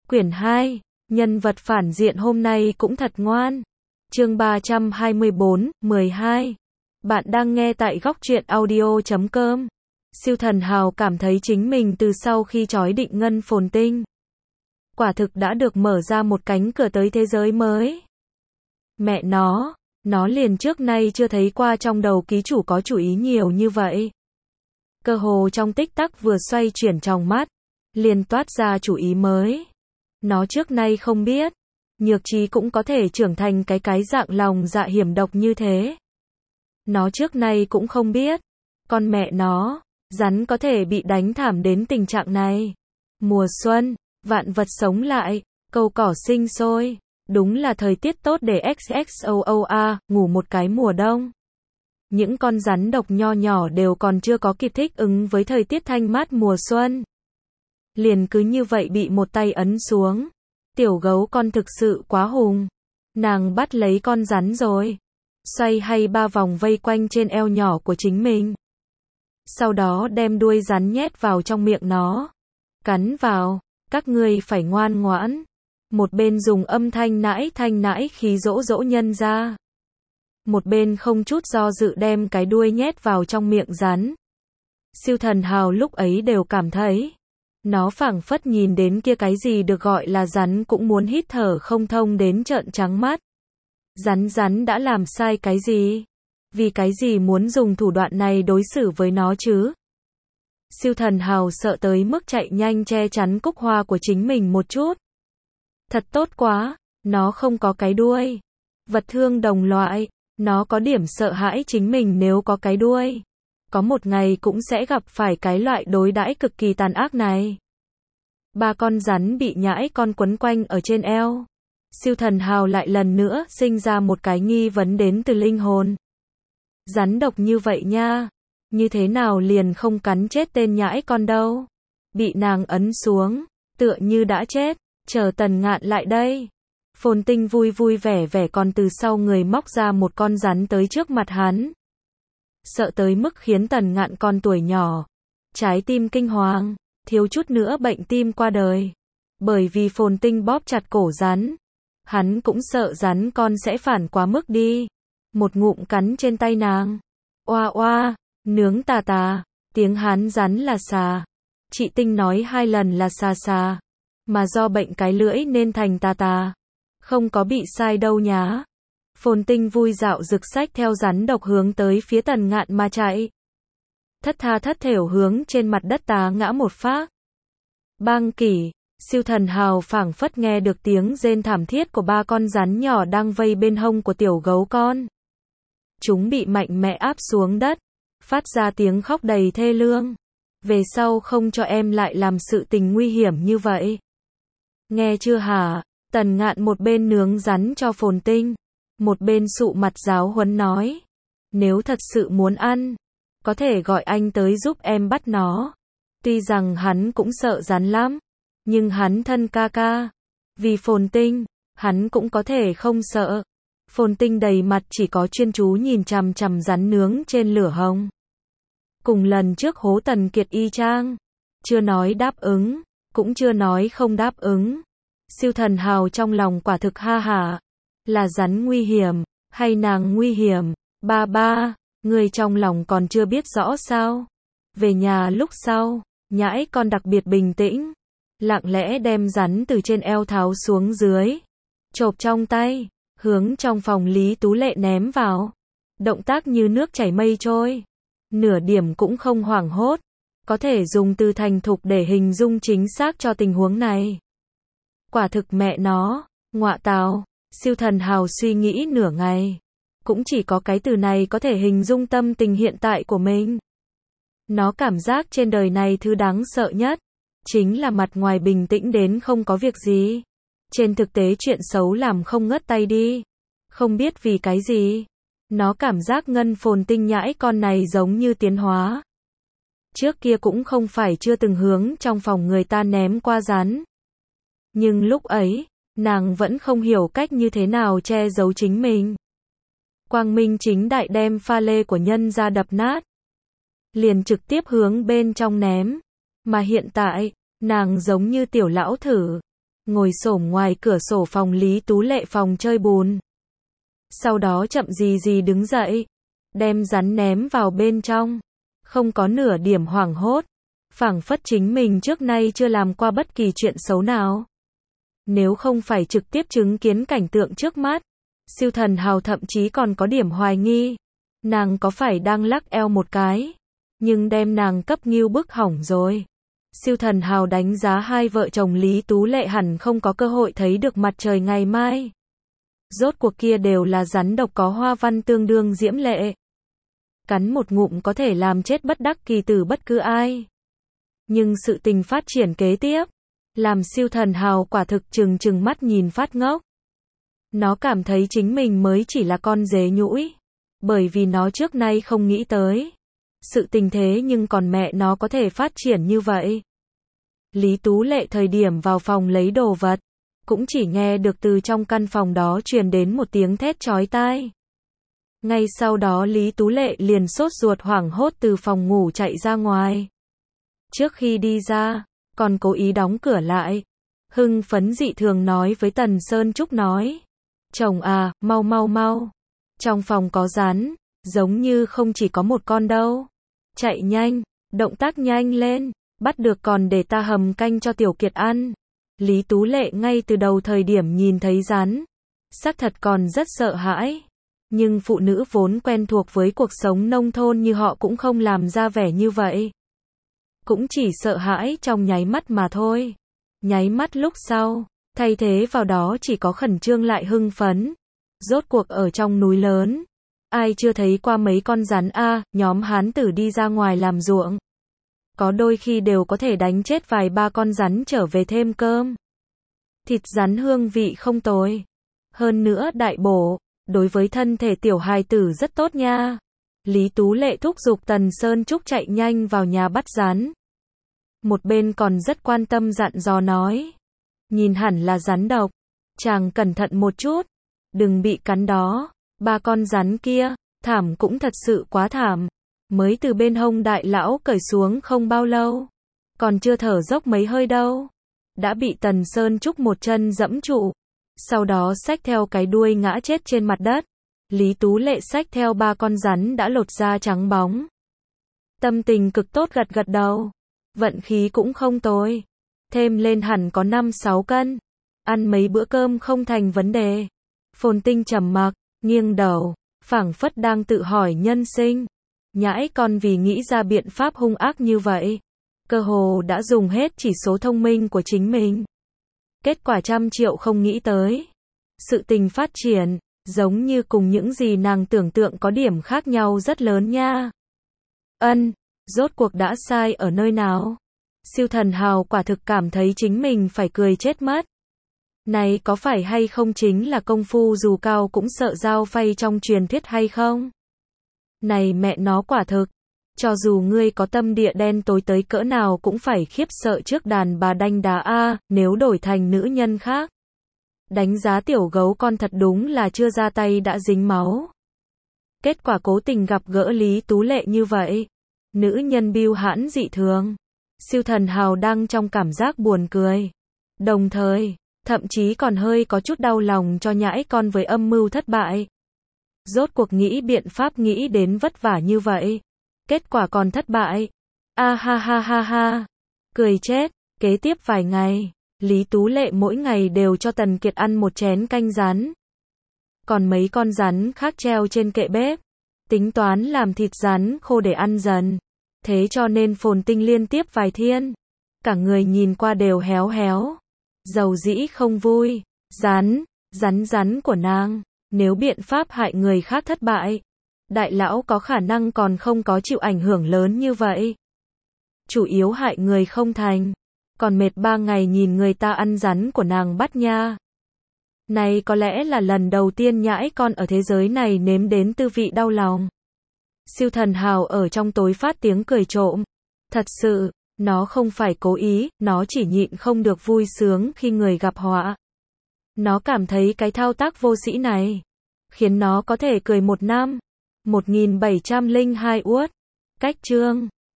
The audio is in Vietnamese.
Quyển 2, nhân vật phản diện hôm nay cũng thật ngoan. Chương 324, 12. Bạn đang nghe tại góc truyện audio.com. Siêu thần hào cảm thấy chính mình từ sau khi trói định ngân phồn tinh, quả thực đã được mở ra một cánh cửa tới thế giới mới. Mẹ nó liền trước nay chưa thấy qua trong đầu ký chủ có chủ ý nhiều như vậy. Cơ hồ trong tích tắc vừa xoay chuyển trong mắt, liền toát ra chủ ý mới. Nó trước nay không biết, nhược trí cũng có thể trưởng thành cái dạng lòng dạ hiểm độc như thế. Nó trước nay cũng không biết, con mẹ nó, rắn có thể bị đánh thảm đến tình trạng này. Mùa xuân, vạn vật sống lại, cầu cỏ sinh sôi, đúng là thời tiết tốt để XXOOA, ngủ một cái mùa đông. Những con rắn độc nho nhỏ đều còn chưa có kịp thích ứng với thời tiết thanh mát mùa xuân. Liền cứ như vậy bị một tay ấn xuống. Tiểu gấu con thực sự quá hùng. Nàng bắt lấy con rắn rồi. Xoay hay 3 vòng vây quanh trên eo nhỏ của chính mình. Sau đó đem đuôi rắn nhét vào trong miệng nó. Cắn vào, các ngươi phải ngoan ngoãn. Một bên dùng âm thanh nãi khí dỗ nhân ra. Một bên không chút do dự đem cái đuôi nhét vào trong miệng rắn. Siêu thần hào lúc ấy đều cảm thấy, nó phảng phất nhìn đến kia cái gì được gọi là rắn cũng muốn hít thở không thông đến trợn trắng mắt. Rắn đã làm sai cái gì? Vì cái gì muốn dùng thủ đoạn này đối xử với nó chứ? Siêu thần hào sợ tới mức chạy nhanh che chắn cúc hoa của chính mình một chút. Thật tốt quá, nó không có cái đuôi. Vật thương đồng loại, nó có điểm sợ hãi chính mình nếu có cái đuôi. Có một ngày cũng sẽ gặp phải cái loại đối đãi cực kỳ tàn ác này. 3 con rắn bị nhãi con quấn quanh ở trên eo. Siêu thần hào lại lần nữa sinh ra một cái nghi vấn đến từ linh hồn. Rắn độc như vậy nha, như thế nào liền không cắn chết tên nhãi con đâu. Bị nàng ấn xuống, tựa như đã chết, chờ Tần Ngạn lại đây. Phồn Tinh vui vẻ còn từ sau người móc ra một con rắn tới trước mặt hắn. Sợ tới mức khiến Tần Ngạn con tuổi nhỏ, trái tim kinh hoàng, thiếu chút nữa bệnh tim qua đời. Bởi vì Phồn Tinh bóp chặt cổ rắn, hắn cũng sợ rắn con sẽ phản quá mức đi. Một ngụm cắn trên tay nàng. Oa oa, nướng tà, tiếng Hán rắn là xà. Chị Tinh nói 2 lần là xà, mà do bệnh cái lưỡi nên thành tà. Không có bị sai đâu nhá. Phồn Tinh vui dạo rực sách theo rắn độc hướng tới phía Tần Ngạn mà chạy. Thất thểu hướng trên mặt đất tá ngã một phát. Bang kỷ, siêu thần hào phảng phất nghe được tiếng rên thảm thiết của 3 con rắn nhỏ đang vây bên hông của tiểu gấu con. Chúng bị mạnh mẽ áp xuống đất, phát ra tiếng khóc đầy thê lương. Về sau không cho em lại làm sự tình nguy hiểm như vậy. Nghe chưa hả? Tần Ngạn một bên nướng rắn cho Phồn Tinh, một bên sụ mặt giáo huấn nói. Nếu thật sự muốn ăn, có thể gọi anh tới giúp em bắt nó. Tuy rằng hắn cũng sợ rắn lắm, nhưng hắn thân ca. Vì Phồn Tinh, hắn cũng có thể không sợ. Phồn Tinh đầy mặt chỉ có chuyên chú nhìn chằm rắn nướng trên lửa hồng. Cùng lần trước hố Tần Kiệt y chang. Chưa nói đáp ứng, cũng chưa nói không đáp ứng. Siêu thần hào trong lòng quả thực ha hả. Là rắn nguy hiểm, hay nàng nguy hiểm? Ba, người trong lòng còn chưa biết rõ sao? Về nhà lúc sau, nhãi con đặc biệt bình tĩnh, lặng lẽ đem rắn từ trên eo tháo xuống dưới, chộp trong tay, hướng trong phòng Lý Tú Lệ ném vào. Động tác như nước chảy mây trôi, nửa điểm cũng không hoảng hốt, có thể dùng từ thành thục để hình dung chính xác cho tình huống này. Quả thực mẹ nó, ngọa tào. Siêu thần hào suy nghĩ nửa ngày, cũng chỉ có cái từ này có thể hình dung tâm tình hiện tại của mình. Nó cảm giác trên đời này thứ đáng sợ nhất, chính là mặt ngoài bình tĩnh đến không có việc gì. Trên thực tế chuyện xấu làm không ngớt tay đi. Không biết vì cái gì, nó cảm giác ngân Phồn Tinh nhãi con này giống như tiến hóa. Trước kia cũng không phải chưa từng hướng trong phòng người ta ném qua rắn. Nhưng lúc ấy, nàng vẫn không hiểu cách như thế nào che giấu chính mình. Quang minh chính đại đem pha lê của nhân ra đập nát. Liền trực tiếp hướng bên trong ném. Mà hiện tại, nàng giống như tiểu lão thử. ngồi xổm ngoài cửa sổ phòng Lý Tú Lệ phòng chơi bùn. Sau đó chậm gì gì đứng dậy, đem rắn ném vào bên trong. Không có nửa điểm hoảng hốt, phảng phất chính mình trước nay chưa làm qua bất kỳ chuyện xấu nào. Nếu không phải trực tiếp chứng kiến cảnh tượng trước mắt, Siêu Thần Hào thậm chí còn có điểm hoài nghi, nàng có phải đang lắc eo một cái, nhưng đem nàng cấp ngưu bức hỏng rồi. Siêu Thần Hào đánh giá hai vợ chồng Lý Tú Lệ hẳn không có cơ hội thấy được mặt trời ngày mai. Rốt cuộc kia đều là rắn độc có hoa văn tương đương diễm lệ. Cắn một ngụm có thể làm chết bất đắc kỳ tử bất cứ ai. Nhưng sự tình phát triển kế tiếp, làm Siêu Thần Hào quả thực trừng mắt nhìn phát ngốc. Nó cảm thấy chính mình mới chỉ là con dế nhũi, bởi vì nó trước nay không nghĩ tới. Sự tình thế nhưng còn mẹ nó có thể phát triển như vậy. Lý Tú Lệ thời điểm vào phòng lấy đồ vật, cũng chỉ nghe được từ trong căn phòng đó truyền đến một tiếng thét chói tai. Ngay sau đó Lý Tú Lệ liền sốt ruột hoảng hốt từ phòng ngủ chạy ra ngoài. Trước khi đi ra, còn cố ý đóng cửa lại. Hưng phấn dị thường nói với Tần Sơn Trúc nói. Chồng à, mau mau mau. Trong phòng có rắn, giống như không chỉ có một con đâu. Chạy nhanh, động tác nhanh lên, bắt được còn để ta hầm canh cho Tiểu Kiệt ăn. Lý Tú Lệ ngay từ đầu thời điểm nhìn thấy rắn, xác thật còn rất sợ hãi. Nhưng phụ nữ vốn quen thuộc với cuộc sống nông thôn như họ cũng không làm ra vẻ như vậy. Cũng chỉ sợ hãi trong nháy mắt mà thôi. Nháy mắt lúc sau, thay thế vào đó chỉ có khẩn trương lại hưng phấn. Rốt cuộc ở trong núi lớn, ai chưa thấy qua mấy con rắn a, nhóm hán tử đi ra ngoài làm ruộng. Có đôi khi đều có thể đánh chết vài ba con rắn trở về thêm cơm. Thịt rắn hương vị không tồi. Hơn nữa đại bổ, đối với thân thể tiểu hài tử rất tốt nha. Lý Tú Lệ thúc giục Tần Sơn Trúc chạy nhanh vào nhà bắt rắn. Một bên còn rất quan tâm dặn dò nói. Nhìn hẳn là rắn độc. Chàng cẩn thận một chút. Đừng bị cắn đó. Ba con rắn kia, thảm cũng thật sự quá thảm. Mới từ bên hông đại lão cởi xuống không bao lâu. Còn chưa thở dốc mấy hơi đâu. Đã bị Tần Sơn Trúc một chân dẫm trụ. Sau đó xách theo cái đuôi ngã chết trên mặt đất. Lý Tú Lệ xách theo ba con rắn đã lột da trắng bóng. Tâm tình cực tốt gật gật đầu. Vận khí cũng không tồi. Thêm lên hẳn có 5-6 cân. Ăn mấy bữa cơm không thành vấn đề. Phồn Tinh trầm mặc, nghiêng đầu, phảng phất đang tự hỏi nhân sinh. Nhãi con vì nghĩ ra biện pháp hung ác như vậy. Cơ hồ đã dùng hết chỉ số thông minh của chính mình. Kết quả 100 triệu không nghĩ tới. Sự tình phát triển, giống như cùng những gì nàng tưởng tượng có điểm khác nhau rất lớn nha. Rốt cuộc đã sai ở nơi nào? Siêu Thần Hào quả thực cảm thấy chính mình phải cười chết mất. Này có phải hay không chính là công phu dù cao cũng sợ dao phay trong truyền thuyết hay không? Này mẹ nó quả thực. Cho dù ngươi có tâm địa đen tối tới cỡ nào cũng phải khiếp sợ trước đàn bà đanh đá a, nếu đổi thành nữ nhân khác. Đánh giá tiểu gấu con thật đúng là chưa ra tay đã dính máu. Kết quả cố tình gặp gỡ Lý Tú Lệ như vậy. Nữ nhân bưu hãn dị thường. Siêu Thần Hào đang trong cảm giác buồn cười. Đồng thời, thậm chí còn hơi có chút đau lòng cho nhãi con với âm mưu thất bại. Rốt cuộc nghĩ biện pháp nghĩ đến vất vả như vậy. Kết quả còn thất bại. A ha ha ha ha. Cười chết. Kế tiếp vài ngày, Lý Tú Lệ mỗi ngày đều cho Tần Kiệt ăn một chén canh rắn. Còn mấy con rắn khác treo trên kệ bếp. Tính toán làm thịt rắn khô để ăn dần. Thế cho nên Phồn Tinh liên tiếp vài thiên. Cả người nhìn qua đều héo héo. Dầu dĩ không vui. Rắn của nàng. Nếu biện pháp hại người khác thất bại. Đại lão có khả năng còn không có chịu ảnh hưởng lớn như vậy. Chủ yếu hại người không thành. Còn mệt 3 ngày nhìn người ta ăn rắn của nàng bắt nha. Này có lẽ là lần đầu tiên nhãi con ở thế giới này nếm đến tư vị đau lòng. Siêu Thần Hào ở trong tối phát tiếng cười trộm. Thật sự, nó không phải cố ý, nó chỉ nhịn không được vui sướng khi người gặp họa. Nó cảm thấy cái thao tác vô sĩ này khiến nó có thể cười một năm. 1702 uất. Cách chương